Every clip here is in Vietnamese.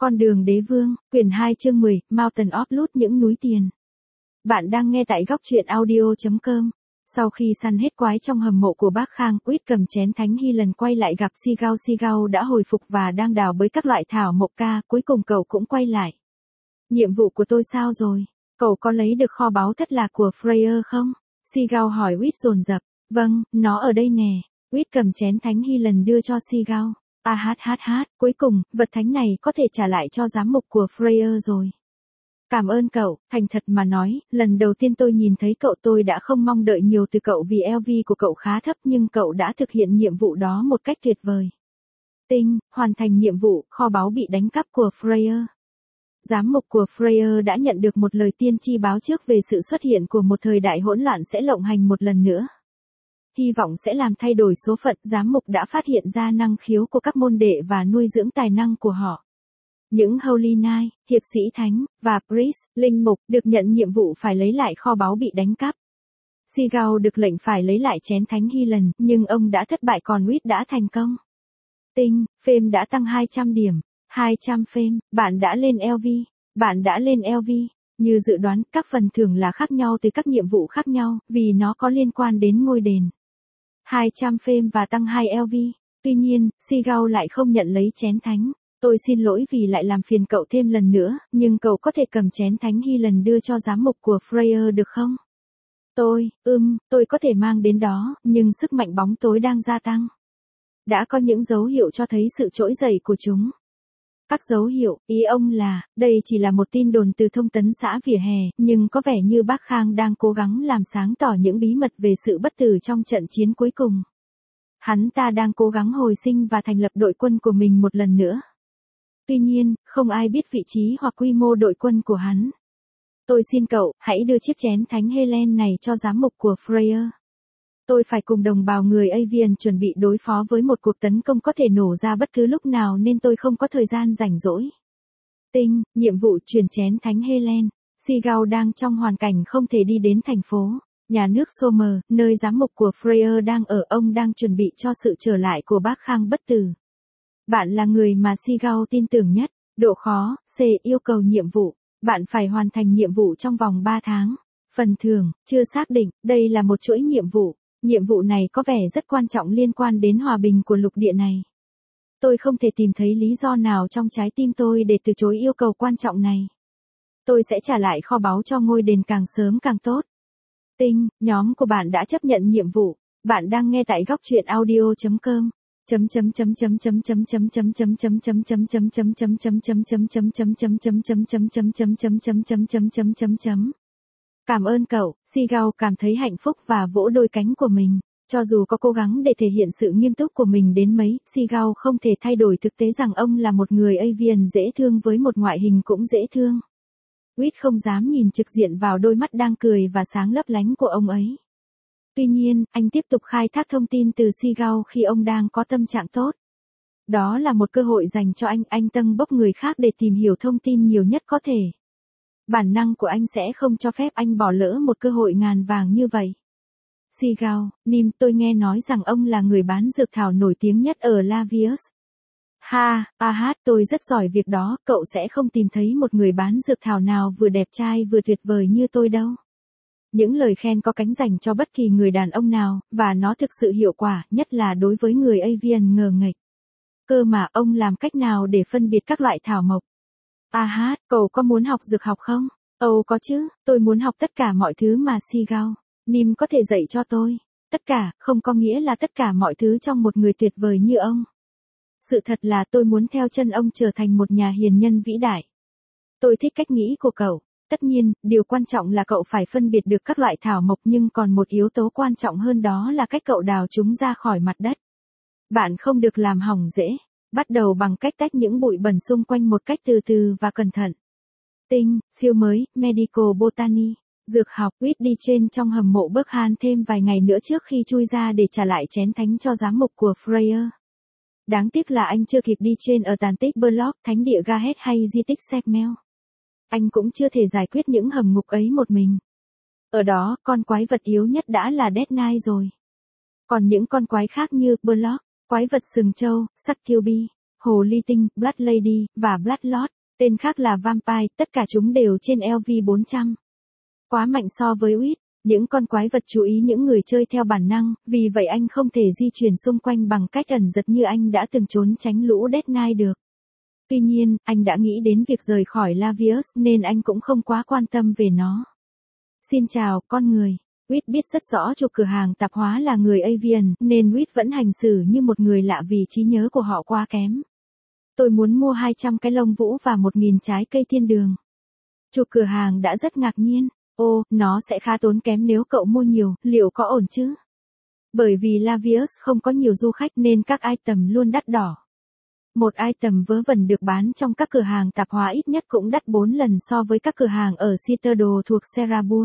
Con đường đế vương, quyển 2 chương 10, Mountain of Loot những núi tiền. Bạn đang nghe tại góc truyện audio.com. Sau khi săn hết quái trong hầm mộ của bác Khang, Quýt cầm chén thánh hy lần quay lại gặp Sigao. Sigao đã hồi phục và đang đào bới các loại thảo mộc ca, cuối cùng cậu cũng quay lại. Nhiệm vụ của tôi sao rồi? Cậu có lấy được kho báu thất lạc của Freya không? Sigao hỏi Quýt dồn dập. Vâng, nó ở đây nè. Quýt cầm chén thánh hy lần đưa cho Sigao. Cuối cùng, vật thánh này có thể trả lại cho giám mục của Freya rồi. Cảm ơn cậu, thành thật mà nói, lần đầu tiên tôi nhìn thấy cậu tôi đã không mong đợi nhiều từ cậu vì LV của cậu khá thấp nhưng cậu đã thực hiện nhiệm vụ đó một cách tuyệt vời. Tinh, hoàn thành nhiệm vụ, kho báu bị đánh cắp của Freya. Giám mục của Freya đã nhận được một lời tiên tri báo trước về sự xuất hiện của một thời đại hỗn loạn sẽ lộng hành một lần nữa. Hy vọng sẽ làm thay đổi số phận, giám mục đã phát hiện ra năng khiếu của các môn đệ và nuôi dưỡng tài năng của họ. Những Holy Knight, hiệp sĩ thánh, và Priest, linh mục, được nhận nhiệm vụ phải lấy lại kho báu bị đánh cắp. Sigao được lệnh phải lấy lại chén thánh hy lần, nhưng ông đã thất bại còn Quýt đã thành công. Tinh, Fame đã tăng 200 điểm. 200 Fame, bạn đã lên LV. Bạn đã lên LV. Như dự đoán, các phần thưởng là khác nhau từ các nhiệm vụ khác nhau, vì nó có liên quan đến ngôi đền. 200 Fame và tăng 2 LV. Tuy nhiên, Sigao lại không nhận lấy chén thánh. Tôi xin lỗi vì lại làm phiền cậu thêm lần nữa, nhưng cậu có thể cầm chén thánh hy lần đưa cho giám mục của Freya được không? Tôi có thể mang đến đó, nhưng sức mạnh bóng tối đang gia tăng. Đã có những dấu hiệu cho thấy sự trỗi dậy của chúng. Các dấu hiệu, ý ông là, đây chỉ là một tin đồn từ thông tấn xã vỉa hè, nhưng có vẻ như bác Khang đang cố gắng làm sáng tỏ những bí mật về sự bất tử trong trận chiến cuối cùng. Hắn ta đang cố gắng hồi sinh và thành lập đội quân của mình một lần nữa. Tuy nhiên, không ai biết vị trí hoặc quy mô đội quân của hắn. Tôi xin cậu, hãy đưa chiếc chén thánh Helen này cho giám mục của Freya. Tôi phải cùng đồng bào người Avian chuẩn bị đối phó với một cuộc tấn công có thể nổ ra bất cứ lúc nào nên tôi không có thời gian rảnh rỗi. Tinh, nhiệm vụ truyền chén thánh Helen. Sigao đang trong hoàn cảnh không thể đi đến thành phố. Nhà nước Somer, nơi giám mục của Freya đang ở, ông đang chuẩn bị cho sự trở lại của bác Khang bất tử. Bạn là người mà Sigao tin tưởng nhất. Độ khó, C. Yêu cầu nhiệm vụ. Bạn phải hoàn thành nhiệm vụ trong vòng 3 tháng. Phần thưởng, chưa xác định, đây là một chuỗi nhiệm vụ. Nhiệm vụ này có vẻ rất quan trọng liên quan đến hòa bình của lục địa này. Tôi không thể tìm thấy lý do nào trong trái tim tôi để từ chối yêu cầu quan trọng này. Tôi sẽ trả lại kho báu cho ngôi đền càng sớm càng tốt. Tinh, nhóm của bạn đã chấp nhận nhiệm vụ. Bạn đang nghe tại góc truyện audio.com. Cảm ơn cậu, Sigao cảm thấy hạnh phúc và vỗ đôi cánh của mình. Cho dù có cố gắng để thể hiện sự nghiêm túc của mình đến mấy, Sigao không thể thay đổi thực tế rằng ông là một người Avian dễ thương với một ngoại hình cũng dễ thương. Quýt không dám nhìn trực diện vào đôi mắt đang cười và sáng lấp lánh của ông ấy. Tuy nhiên, anh tiếp tục khai thác thông tin từ Sigao khi ông đang có tâm trạng tốt. Đó là một cơ hội dành cho anh tâng bốc người khác để tìm hiểu thông tin nhiều nhất có thể. Bản năng của anh sẽ không cho phép anh bỏ lỡ một cơ hội ngàn vàng như vậy. Sigao, Nim, tôi nghe nói rằng ông là người bán dược thảo nổi tiếng nhất ở Lavius. Tôi rất giỏi việc đó, cậu sẽ không tìm thấy một người bán dược thảo nào vừa đẹp trai vừa tuyệt vời như tôi đâu. Những lời khen có cánh dành cho bất kỳ người đàn ông nào, và nó thực sự hiệu quả, nhất là đối với người Avian ngờ nghệch. Cơ mà ông làm cách nào để phân biệt các loại thảo mộc? Cậu có muốn học dược học không? Có chứ, tôi muốn học tất cả mọi thứ mà Sigao, Nim có thể dạy cho tôi. Tất cả, không có nghĩa là tất cả mọi thứ trong một người tuyệt vời như ông. Sự thật là tôi muốn theo chân ông trở thành một nhà hiền nhân vĩ đại. Tôi thích cách nghĩ của cậu. Tất nhiên, điều quan trọng là cậu phải phân biệt được các loại thảo mộc nhưng còn một yếu tố quan trọng hơn đó là cách cậu đào chúng ra khỏi mặt đất. Bạn không được làm hỏng rễ. Bắt đầu bằng cách tách những bụi bẩn xung quanh một cách từ từ và cẩn thận. Tinh, siêu mới, Medical Botany, dược học. Quýt đi trên trong hầm mộ Burkhan thêm vài ngày nữa trước khi chui ra để trả lại chén thánh cho giám mục của Freya. Đáng tiếc là anh chưa kịp đi trên ở tàn tích Burlock, thánh địa Gahet hay di tích Segmel. Anh cũng chưa thể giải quyết những hầm ngục ấy một mình. Ở đó, con quái vật yếu nhất đã là Dead Knight rồi. Còn những con quái khác như Burlock, quái vật sừng trâu, Succubus, Hồ Ly Tinh, Blood Lady, và Bloodlord, tên khác là Vampire, tất cả chúng đều trên LV400. Quá mạnh so với Uyết, những con quái vật chú ý những người chơi theo bản năng, vì vậy anh không thể di chuyển xung quanh bằng cách ẩn giật như anh đã từng trốn tránh lũ Death Knight được. Tuy nhiên, anh đã nghĩ đến việc rời khỏi Lavius nên anh cũng không quá quan tâm về nó. Xin chào, con người. Uyết biết rất rõ chủ cửa hàng tạp hóa là người Avian, nên Uyết vẫn hành xử như một người lạ vì trí nhớ của họ quá kém. Tôi muốn mua 200 cái lông vũ và 1.000 trái cây thiên đường. Chủ cửa hàng đã rất ngạc nhiên. Ô, nó sẽ khá tốn kém nếu cậu mua nhiều, liệu có ổn chứ? Bởi vì Lavius không có nhiều du khách nên các item luôn đắt đỏ. Một item vớ vẩn được bán trong các cửa hàng tạp hóa ít nhất cũng đắt 4 lần so với các cửa hàng ở Citadel thuộc Serabur.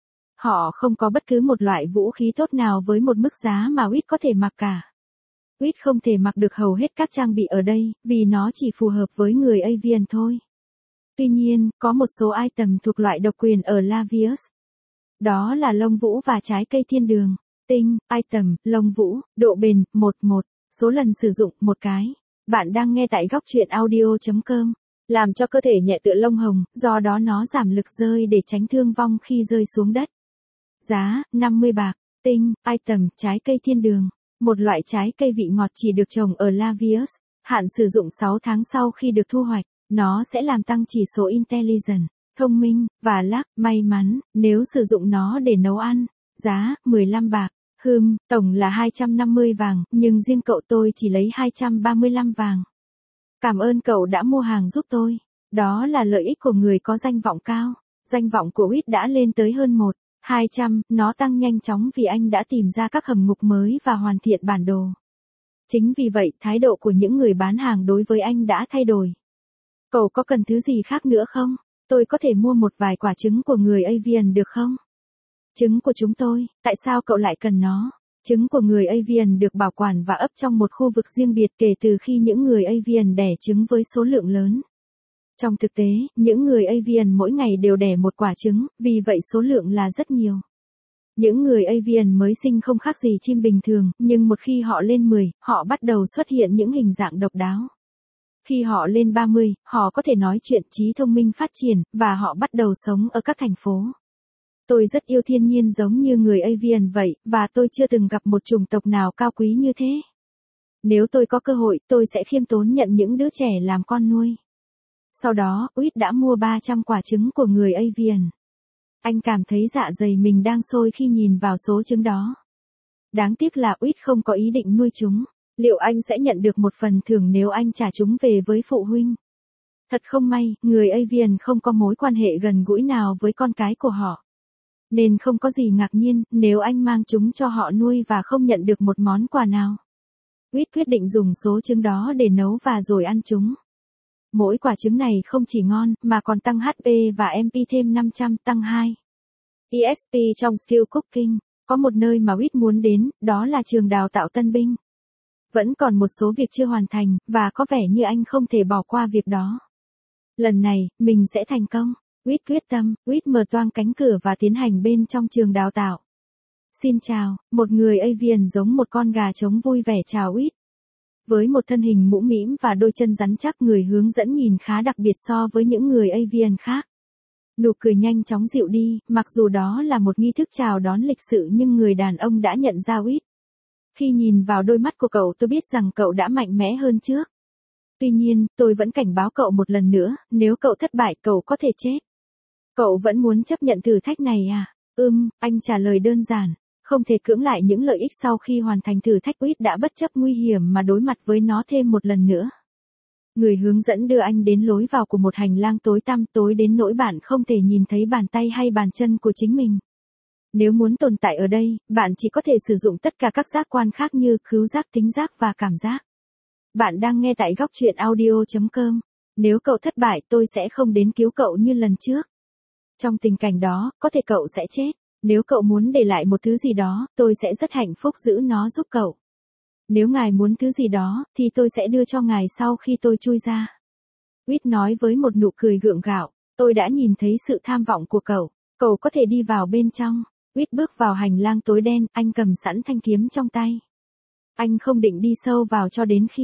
Họ không có bất cứ một loại vũ khí tốt nào với một mức giá mà Uyết có thể mặc cả. Uyết không thể mặc được hầu hết các trang bị ở đây, vì nó chỉ phù hợp với người Avian thôi. Tuy nhiên, có một số item thuộc loại độc quyền ở Lavius. Đó là lông vũ và trái cây thiên đường. Tinh, item, lông vũ, độ bền, 11, số lần sử dụng, 1 cái. Bạn đang nghe tại góc truyện audio.com. Làm cho cơ thể nhẹ tựa lông hồng, do đó nó giảm lực rơi để tránh thương vong khi rơi xuống đất. Giá, 50 bạc. Tinh, item, trái cây thiên đường. Một loại trái cây vị ngọt chỉ được trồng ở Lavius. Hạn sử dụng 6 tháng sau khi được thu hoạch. Nó sẽ làm tăng chỉ số intelligence, thông minh, và luck, may mắn, nếu sử dụng nó để nấu ăn. Giá, 15 bạc. Tổng là 250 vàng, nhưng riêng cậu tôi chỉ lấy 235 vàng. Cảm ơn cậu đã mua hàng giúp tôi. Đó là lợi ích của người có danh vọng cao. Danh vọng của Uyết đã lên tới hơn 200, nó tăng nhanh chóng vì anh đã tìm ra các hầm ngục mới và hoàn thiện bản đồ. Chính vì vậy, thái độ của những người bán hàng đối với anh đã thay đổi. Cậu có cần thứ gì khác nữa không? Tôi có thể mua một vài quả trứng của người Avian được không? Trứng của chúng tôi, tại sao cậu lại cần nó? Trứng của người Avian được bảo quản và ấp trong một khu vực riêng biệt kể từ khi những người Avian đẻ trứng với số lượng lớn. Trong thực tế, những người Avian mỗi ngày đều đẻ một quả trứng, vì vậy số lượng là rất nhiều. Những người Avian mới sinh không khác gì chim bình thường, nhưng một khi họ lên 10, họ bắt đầu xuất hiện những hình dạng độc đáo. Khi họ lên 30, họ có thể nói chuyện, trí thông minh phát triển, và họ bắt đầu sống ở các thành phố. Tôi rất yêu thiên nhiên giống như người Avian vậy, và tôi chưa từng gặp một chủng tộc nào cao quý như thế. Nếu tôi có cơ hội, tôi sẽ khiêm tốn nhận những đứa trẻ làm con nuôi. Sau đó, Uyết đã mua 300 quả trứng của người Avian. Anh cảm thấy dạ dày mình đang sôi khi nhìn vào số trứng đó. Đáng tiếc là Uyết không có ý định nuôi chúng. Liệu anh sẽ nhận được một phần thưởng nếu anh trả chúng về với phụ huynh? Thật không may, người Avian không có mối quan hệ gần gũi nào với con cái của họ. Nên không có gì ngạc nhiên nếu anh mang chúng cho họ nuôi và không nhận được một món quà nào. Uyết quyết định dùng số trứng đó để nấu và rồi ăn chúng. Mỗi quả trứng này không chỉ ngon mà còn tăng HP và MP thêm 500, tăng 2 EXP trong Skill Cooking. Có một nơi mà Uyết muốn đến, đó là trường đào tạo tân binh. Vẫn còn một số việc chưa hoàn thành, và có vẻ như anh không thể bỏ qua việc đó. Lần này, mình sẽ thành công. Uyết quyết tâm, Uyết mở toang cánh cửa và tiến hành bên trong trường đào tạo. Xin chào, một người Avian giống một con gà trống vui vẻ chào Uyết. Với một thân hình mũm mĩm và đôi chân rắn chắc, người hướng dẫn nhìn khá đặc biệt so với những người Avian khác. Nụ cười nhanh chóng dịu đi, mặc dù đó là một nghi thức chào đón lịch sự nhưng người đàn ông đã nhận ra Uyết. Khi nhìn vào đôi mắt của cậu tôi biết rằng cậu đã mạnh mẽ hơn trước. Tuy nhiên, tôi vẫn cảnh báo cậu một lần nữa, nếu cậu thất bại cậu có thể chết. Cậu vẫn muốn chấp nhận thử thách này à? Anh trả lời đơn giản. Không thể cưỡng lại những lợi ích sau khi hoàn thành thử thách. Uyết đã bất chấp nguy hiểm mà đối mặt với nó thêm một lần nữa. Người hướng dẫn đưa anh đến lối vào của một hành lang tối tăm, tối đến nỗi bạn không thể nhìn thấy bàn tay hay bàn chân của chính mình. Nếu muốn tồn tại ở đây, bạn chỉ có thể sử dụng tất cả các giác quan khác như khứu giác, thính giác và cảm giác. Bạn đang nghe tại góc truyện audio.com. Nếu cậu thất bại tôi sẽ không đến cứu cậu như lần trước. Trong tình cảnh đó, có thể cậu sẽ chết. Nếu cậu muốn để lại một thứ gì đó, tôi sẽ rất hạnh phúc giữ nó giúp cậu. Nếu ngài muốn thứ gì đó, thì tôi sẽ đưa cho ngài sau khi tôi chui ra. Uyết nói với một nụ cười gượng gạo, tôi đã nhìn thấy sự tham vọng của cậu. Cậu có thể đi vào bên trong. Uyết bước vào hành lang tối đen, anh cầm sẵn thanh kiếm trong tay. Anh không định đi sâu vào cho đến khi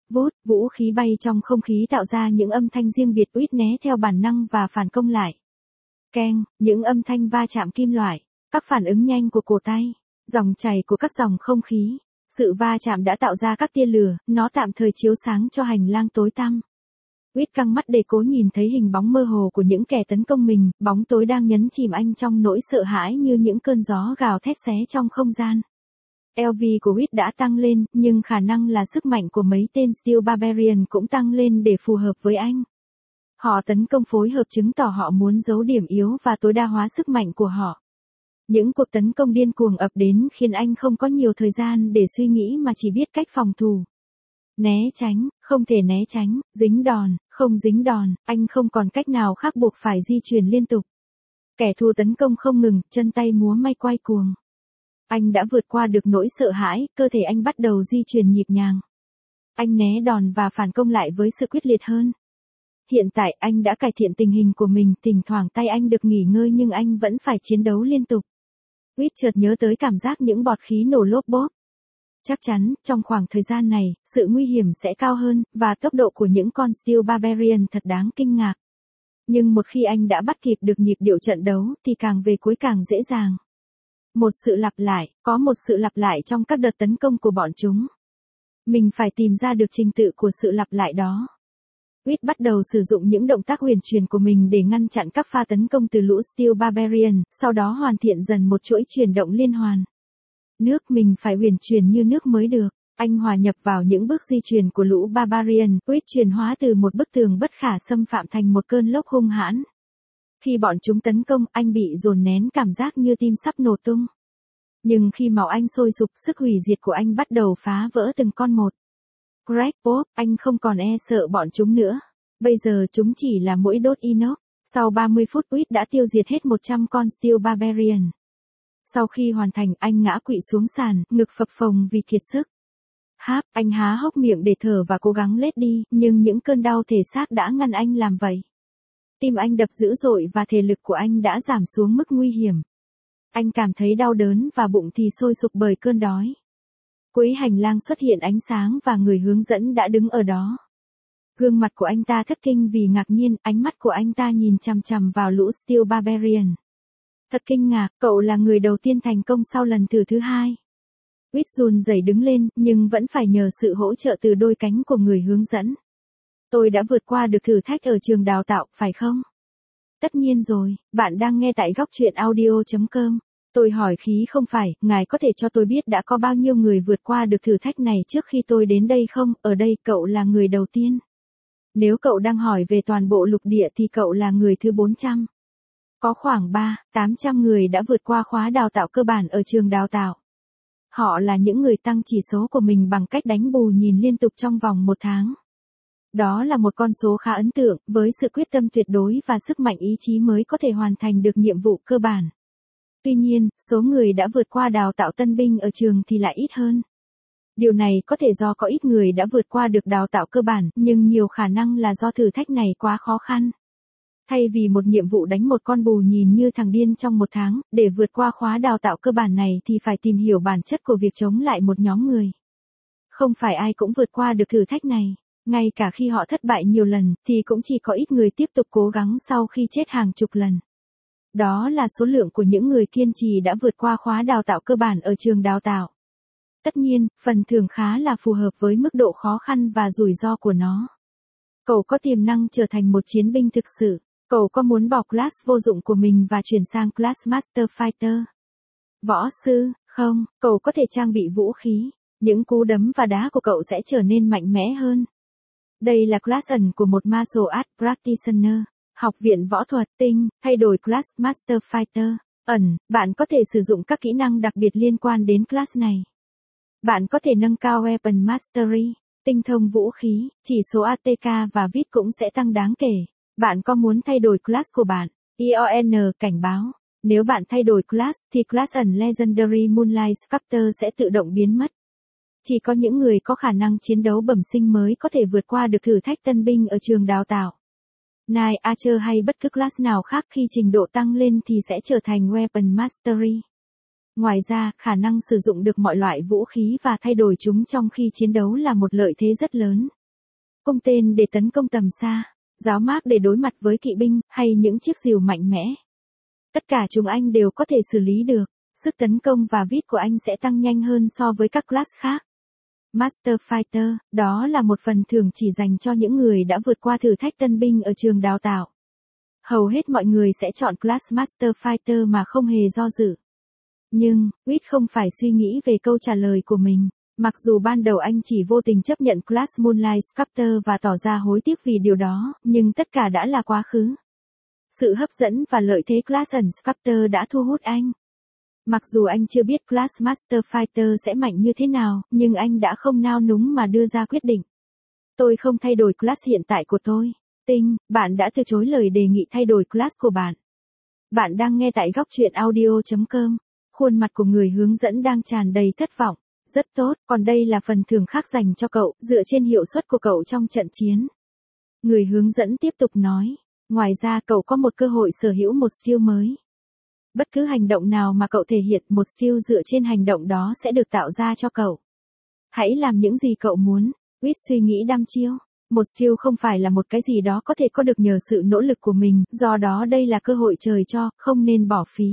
Vút, vũ khí bay trong không khí tạo ra những âm thanh riêng biệt, Uyết né theo bản năng và phản công lại. Keng, những âm thanh va chạm kim loại, các phản ứng nhanh của cổ tay, dòng chảy của các dòng không khí. Sự va chạm đã tạo ra các tia lửa, nó tạm thời chiếu sáng cho hành lang tối tăm. Uyết căng mắt để cố nhìn thấy hình bóng mơ hồ của những kẻ tấn công mình, bóng tối đang nhấn chìm anh trong nỗi sợ hãi như những cơn gió gào thét xé trong không gian. LV của Uyết đã tăng lên, nhưng khả năng là sức mạnh của mấy tên Steel Barbarian cũng tăng lên để phù hợp với anh. Họ tấn công phối hợp chứng tỏ họ muốn giấu điểm yếu và tối đa hóa sức mạnh của họ. Những cuộc tấn công điên cuồng ập đến khiến anh không có nhiều thời gian để suy nghĩ mà chỉ biết cách phòng thủ. Né tránh, không thể né tránh, dính đòn, không dính đòn, anh không còn cách nào khác buộc phải di chuyển liên tục. Kẻ thù tấn công không ngừng, chân tay múa may quay cuồng. Anh đã vượt qua được nỗi sợ hãi, cơ thể anh bắt đầu di chuyển nhịp nhàng. Anh né đòn và phản công lại với sự quyết liệt hơn. Hiện tại anh đã cải thiện tình hình của mình, thỉnh thoảng tay anh được nghỉ ngơi nhưng anh vẫn phải chiến đấu liên tục. Uyết chợt nhớ tới cảm giác những bọt khí nổ lốp bốp. Chắc chắn, trong khoảng thời gian này, sự nguy hiểm sẽ cao hơn, và tốc độ của những con Steel Barbarian thật đáng kinh ngạc. Nhưng một khi anh đã bắt kịp được nhịp điệu trận đấu, thì càng về cuối càng dễ dàng. Có một sự lặp lại trong các đợt tấn công của bọn chúng. Mình phải tìm ra được trình tự của sự lặp lại đó. Uyết bắt đầu sử dụng những động tác huyền truyền của mình để ngăn chặn các pha tấn công từ lũ Steel Barbarian, sau đó hoàn thiện dần một chuỗi chuyển động liên hoàn. Mình phải huyền truyền như nước mới được. Anh hòa nhập vào những bước di chuyển của lũ Barbarian, Uyết chuyển hóa từ một bức tường bất khả xâm phạm thành một cơn lốc hung hãn. Khi bọn chúng tấn công, anh bị dồn nén cảm giác như tim sắp nổ tung. Nhưng khi máu anh sôi sục, sức hủy diệt của anh bắt đầu phá vỡ từng con một. Greg Pop, anh không còn e sợ bọn chúng nữa. Bây giờ chúng chỉ là mũi đốt inox. Sau 30 phút Uyết đã tiêu diệt hết 100 con Steel Barbarian. Sau khi hoàn thành, anh ngã quỵ xuống sàn, ngực phập phồng vì kiệt sức. Anh há hốc miệng để thở và cố gắng lết đi, nhưng những cơn đau thể xác đã ngăn anh làm vậy. Tim anh đập dữ dội và thể lực của anh đã giảm xuống mức nguy hiểm. Anh cảm thấy đau đớn và bụng thì sôi sục bởi cơn đói. Cuối hành lang xuất hiện ánh sáng và người hướng dẫn đã đứng ở đó. Gương mặt của anh ta thất kinh vì ngạc nhiên, ánh mắt của anh ta nhìn chằm chằm vào lũ Steel Barbarian. Thật kinh ngạc, cậu là người đầu tiên thành công sau lần thử thứ hai. Uyết run rẩy đứng lên, nhưng vẫn phải nhờ sự hỗ trợ từ đôi cánh của người hướng dẫn. Tôi đã vượt qua được thử thách ở trường đào tạo, phải không? Tất nhiên rồi, bạn đang nghe tại góc truyện audio.com. Tôi hỏi khí không phải, ngài có thể cho tôi biết đã có bao nhiêu người vượt qua được thử thách này trước khi tôi đến đây không? Ở đây cậu là người đầu tiên. Nếu cậu đang hỏi về toàn bộ lục địa thì cậu là người thứ 400. Có khoảng 800 người đã vượt qua khóa đào tạo cơ bản ở trường đào tạo. Họ là những người tăng chỉ số của mình bằng cách đánh bù nhìn liên tục trong vòng 1 tháng. Đó là một con số khá ấn tượng, với sự quyết tâm tuyệt đối và sức mạnh ý chí mới có thể hoàn thành được nhiệm vụ cơ bản. Tuy nhiên, số người đã vượt qua đào tạo tân binh ở trường thì lại ít hơn. Điều này có thể do có ít người đã vượt qua được đào tạo cơ bản, nhưng nhiều khả năng là do thử thách này quá khó khăn. Thay vì một nhiệm vụ đánh một con bù nhìn như thằng điên trong 1 tháng, để vượt qua khóa đào tạo cơ bản này thì phải tìm hiểu bản chất của việc chống lại một nhóm người. Không phải ai cũng vượt qua được thử thách này. Ngay cả khi họ thất bại nhiều lần, thì cũng chỉ có ít người tiếp tục cố gắng sau khi chết hàng chục lần. Đó là số lượng của những người kiên trì đã vượt qua khóa đào tạo cơ bản ở trường đào tạo. Tất nhiên, phần thưởng khá là phù hợp với mức độ khó khăn và rủi ro của nó. Cậu có tiềm năng trở thành một chiến binh thực sự. Cậu có muốn bỏ class vô dụng của mình và chuyển sang class Master Fighter? Võ sư, không, cậu có thể trang bị vũ khí. Những cú đấm và đá của cậu sẽ trở nên mạnh mẽ hơn. Đây là class ẩn của một Martial Arts Practitioner. Học viện võ thuật tinh, thay đổi class Master Fighter. Ẩn, bạn có thể sử dụng các kỹ năng đặc biệt liên quan đến class này. Bạn có thể nâng cao Weapon Mastery, tinh thông vũ khí, chỉ số ATK và VIT cũng sẽ tăng đáng kể. Bạn có muốn thay đổi class của bạn? ION cảnh báo. Nếu bạn thay đổi class thì class ẩn Legendary Moonlight Sculptor sẽ tự động biến mất. Chỉ có những người có khả năng chiến đấu bẩm sinh mới có thể vượt qua được thử thách tân binh ở trường đào tạo. Night Archer hay bất cứ class nào khác khi trình độ tăng lên thì sẽ trở thành Weapon Mastery. Ngoài ra, khả năng sử dụng được mọi loại vũ khí và thay đổi chúng trong khi chiến đấu là một lợi thế rất lớn. cung tên để tấn công tầm xa, giáo mác để đối mặt với kỵ binh, hay những chiếc rìu mạnh mẽ. Tất cả chúng anh đều có thể xử lý được, sức tấn công và vít của anh sẽ tăng nhanh hơn so với các class khác. Master Fighter, đó là một phần thưởng chỉ dành cho những người đã vượt qua thử thách tân binh ở trường đào tạo. Hầu hết mọi người sẽ chọn class Master Fighter mà không hề do dự. Nhưng, Whit không phải suy nghĩ về câu trả lời của mình. Mặc dù ban đầu anh chỉ vô tình chấp nhận class Moonlight Sculptor và tỏ ra hối tiếc vì điều đó, nhưng tất cả đã là quá khứ. Sự hấp dẫn và lợi thế class Sculptor đã thu hút anh. Mặc dù anh chưa biết class Master Fighter sẽ mạnh như thế nào, nhưng anh đã không nao núng mà đưa ra quyết định. Tôi không thay đổi class hiện tại của tôi. Tinh, bạn đã từ chối lời đề nghị thay đổi class của bạn. Bạn đang nghe tại góc truyện audio.com. Khuôn mặt của người hướng dẫn đang tràn đầy thất vọng. Rất tốt, còn đây là phần thưởng khác dành cho cậu, dựa trên hiệu suất của cậu trong trận chiến. Người hướng dẫn tiếp tục nói. Ngoài ra cậu có một cơ hội sở hữu một skill mới. Bất cứ hành động nào mà cậu thể hiện một skill dựa trên hành động đó sẽ được tạo ra cho cậu. Hãy làm những gì cậu muốn. Whit suy nghĩ đăm chiêu. Một skill không phải là một cái gì đó có thể có được nhờ sự nỗ lực của mình, do đó đây là cơ hội trời cho, không nên bỏ phí.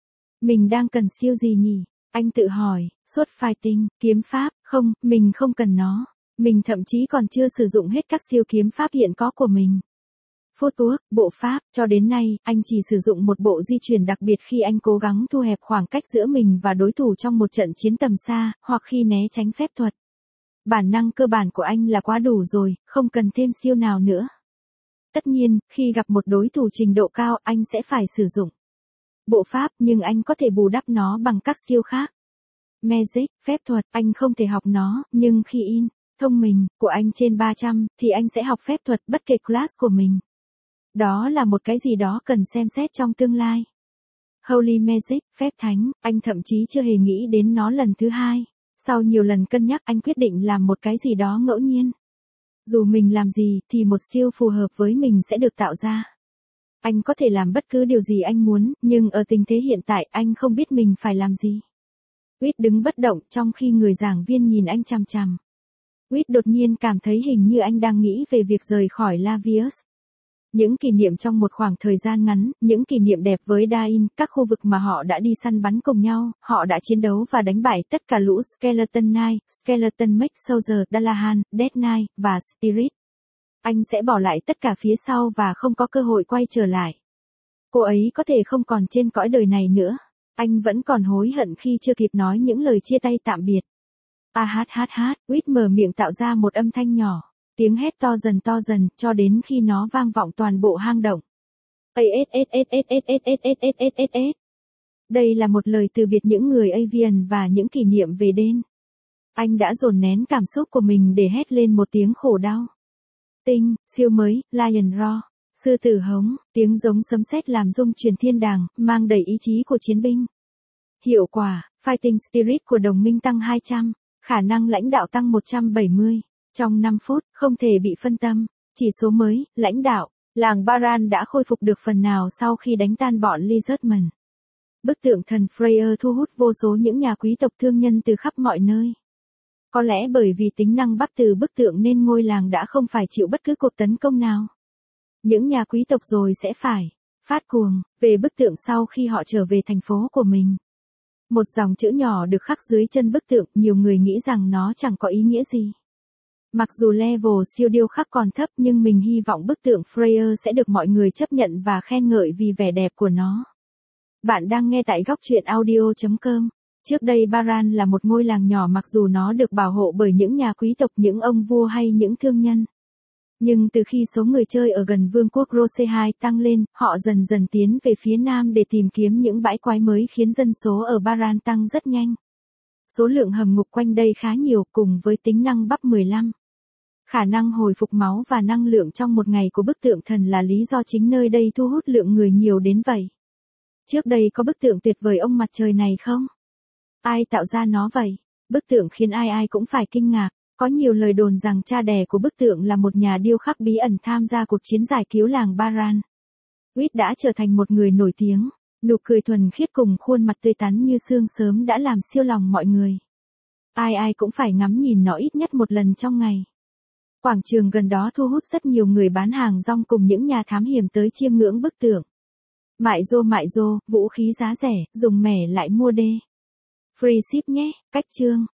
Mình đang cần skill gì nhỉ? Anh tự hỏi, sword fighting, kiếm pháp, không, mình không cần nó. Mình thậm chí còn chưa sử dụng hết các skill kiếm pháp hiện có của mình. Footwork, bộ pháp, cho đến nay, anh chỉ sử dụng một bộ di chuyển đặc biệt khi anh cố gắng thu hẹp khoảng cách giữa mình và đối thủ trong một trận chiến tầm xa, hoặc khi né tránh phép thuật. Bản năng cơ bản của anh là quá đủ rồi, không cần thêm skill nào nữa. Tất nhiên, khi gặp một đối thủ trình độ cao, anh sẽ phải sử dụng bộ pháp, nhưng anh có thể bù đắp nó bằng các skill khác. Magic, phép thuật, anh không thể học nó, nhưng khi thông minh của anh trên 300, thì anh sẽ học phép thuật bất kể class của mình. Đó là một cái gì đó cần xem xét trong tương lai. Holy Magic, phép thánh, anh thậm chí chưa hề nghĩ đến nó lần thứ hai. Sau nhiều lần cân nhắc anh quyết định làm một cái gì đó ngẫu nhiên. Dù mình làm gì thì một skill phù hợp với mình sẽ được tạo ra. Anh có thể làm bất cứ điều gì anh muốn, nhưng ở tình thế hiện tại anh không biết mình phải làm gì. Whit đứng bất động trong khi người giảng viên nhìn anh chằm chằm. Whit đột nhiên cảm thấy hình như anh đang nghĩ về việc rời khỏi Lavius. Những kỷ niệm trong một khoảng thời gian ngắn, những kỷ niệm đẹp với Dain, các khu vực mà họ đã đi săn bắn cùng nhau, họ đã chiến đấu và đánh bại tất cả lũ Skeleton Knight, Skeleton Mage Soldier, Dalahan, Death Knight, và Spirit. Anh sẽ bỏ lại tất cả phía sau và không có cơ hội quay trở lại. Cô ấy có thể không còn trên cõi đời này nữa. Anh vẫn còn hối hận khi chưa kịp nói những lời chia tay tạm biệt. Whit mở miệng tạo ra một âm thanh nhỏ. Tiếng hét to dần, cho đến khi nó vang vọng toàn bộ hang động. Đây là một lời từ biệt những người Avian và những kỷ niệm về đêm. Anh đã dồn nén cảm xúc của mình để hét lên một tiếng khổ đau. Tinh, siêu mới, Lion Roar, sư tử hống, tiếng giống sấm sét làm rung chuyển thiên đàng, mang đầy ý chí của chiến binh. Hiệu quả, Fighting Spirit của đồng minh tăng 200, khả năng lãnh đạo tăng 170. Trong 5 phút, không thể bị phân tâm. Chỉ số mới, lãnh đạo, làng Baran đã khôi phục được phần nào sau khi đánh tan bọn Lizardman. Bức tượng thần Freyr thu hút vô số những nhà quý tộc thương nhân từ khắp mọi nơi. Có lẽ bởi vì tính năng bắt từ bức tượng nên ngôi làng đã không phải chịu bất cứ cuộc tấn công nào. Những nhà quý tộc rồi sẽ phải phát cuồng về bức tượng sau khi họ trở về thành phố của mình. Một dòng chữ nhỏ được khắc dưới chân bức tượng, nhiều người nghĩ rằng nó chẳng có ý nghĩa gì. Mặc dù level skill điêu khắc còn thấp, nhưng mình hy vọng bức tượng Freyr sẽ được mọi người chấp nhận và khen ngợi vì vẻ đẹp của nó. Bạn đang nghe tại góc truyện audio.com. Trước đây Baran là một ngôi làng nhỏ mặc dù nó được bảo hộ bởi những nhà quý tộc, những ông vua hay những thương nhân. Nhưng từ khi số người chơi ở gần vương quốc Rosehi tăng lên, họ dần dần tiến về phía nam để tìm kiếm những bãi quái mới khiến dân số ở Baran tăng rất nhanh. Số lượng hầm ngục quanh đây khá nhiều, cùng với tính năng bắp 15. Khả năng hồi phục máu và năng lượng trong một ngày của bức tượng thần là lý do chính nơi đây thu hút lượng người nhiều đến vậy. Trước đây có bức tượng tuyệt vời ông mặt trời này không? Ai tạo ra nó vậy? Bức tượng khiến ai ai cũng phải kinh ngạc. Có nhiều lời đồn rằng cha đẻ của bức tượng là một nhà điêu khắc bí ẩn tham gia cuộc chiến giải cứu làng Baran. Whit đã trở thành một người nổi tiếng. Nụ cười thuần khiết cùng khuôn mặt tươi tắn như sương sớm đã làm siêu lòng mọi người. Ai ai cũng phải ngắm nhìn nó ít nhất một lần trong ngày. Quảng trường gần đó thu hút rất nhiều người bán hàng rong cùng những nhà thám hiểm tới chiêm ngưỡng bức tượng. Mại rô, vũ khí giá rẻ, dùng mẻ lại mua đê. Free ship nhé, cách chương.